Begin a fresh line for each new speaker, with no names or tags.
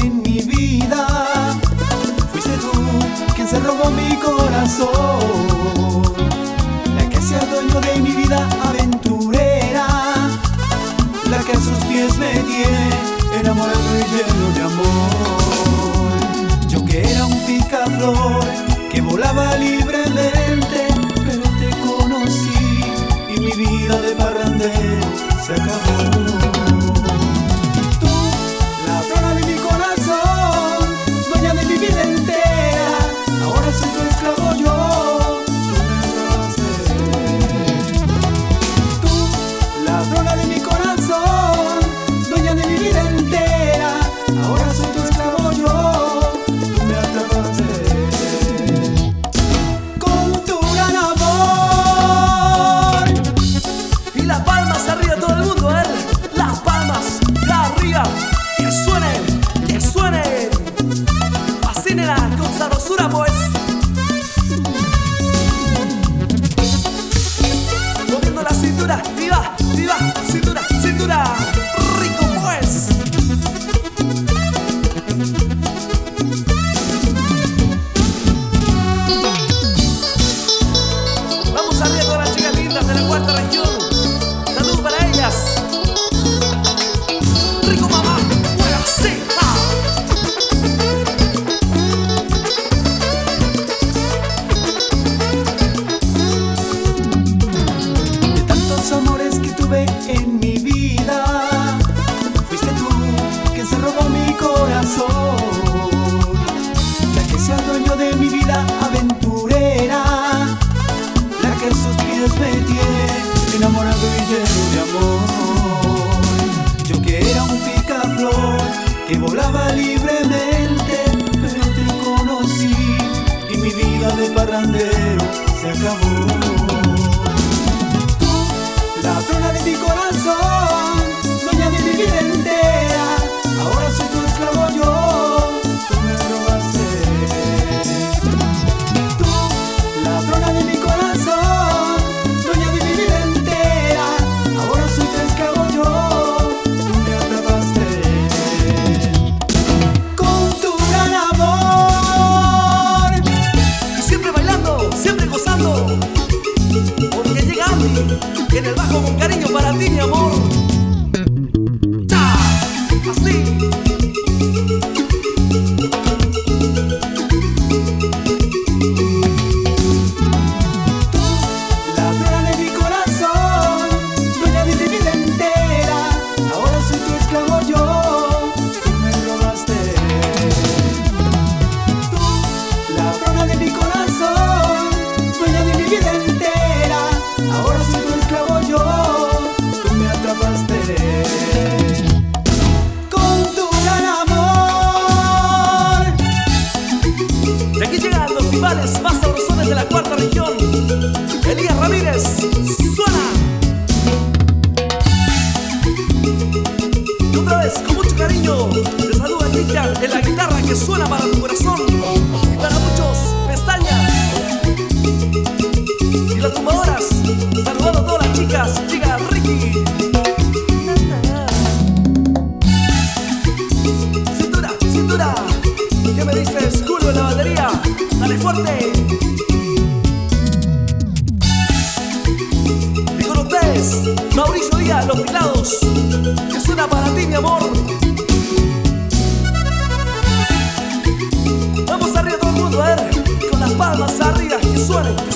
en mi vida. Fuiste tú quien se robó mi corazón, la que se adueñó de mi vida aventurera, la que a sus pies me tiene enamorado y lleno de amor. Yo que era un picaflor que volaba libremente, pero te conocí y mi vida de parrandero se acabó. Tú, la flor de mi corazón, dueña de mi vida entera, ahora soy tu esclavo yo, tú me robaste. Tú, la flor de mi corazón, dueña de mi vida entera, ahora soy tu esclavo yo, tú me atrapaste. Con tu gran amor.
Y las palmas arriba todo el mundo, las palmas arriba, que suenen, fascínela con sabrosura pues. Moviendo la cintura, viva, viva, cintura, cintura, rico pues. Vamos arriba todas las chicas lindas de la cuarta región. Salud para ellas. Rico mamá, bueno sí.
De tantos amores que tuve en mi vida, fuiste tú quien se robó mi corazón, la que se adueñó de mi vida aventurera, la que a sus pies me tiene enamorado y lleno de amor. Yo que era un picaflor que volaba libremente, pero te conocí y mi vida de parrandero se acabó. Tú, la flor de mi corazón, dueña de mi vida entera, ahora soy tu esclavo yo, tú me robaste. Tú, la flor de mi corazón, dueña de mi vida entera, ahora soy tu esclavo yo, tú me atrapaste. Con tu gran amor.
Y siempre bailando, siempre gozando, porque llega Andy en el bajo con cariño para ti, mi amor. ¡Cha! Así.
La flor de mi corazón, dueña de mi vida entera, ahora soy tu esclavo yo, tú me robaste. Tú, la flor de mi corazón, dueña de mi vida entera, ahora soy tu esclavo yo, tú me atrapaste. Con tu gran amor.
Y aquí llegan los rivales más sabrosones de la cuarta región. Elías Ramírez, suena. Y otra vez, con mucho cariño, te saluda Cristian en la guitarra que suena para tu corazón y para muchos pestañas. Y las tumbadoras, saludando a todas las chicas, llega Ricky. Cintura, cintura. ¿Qué me dices, Julio en la batería? Dale fuerte. Y con ustedes, Mauricio Díaz, los teclados, que suena para ti, mi amor. Vamos arriba todo el mundo, con las palmas arriba, que suenen.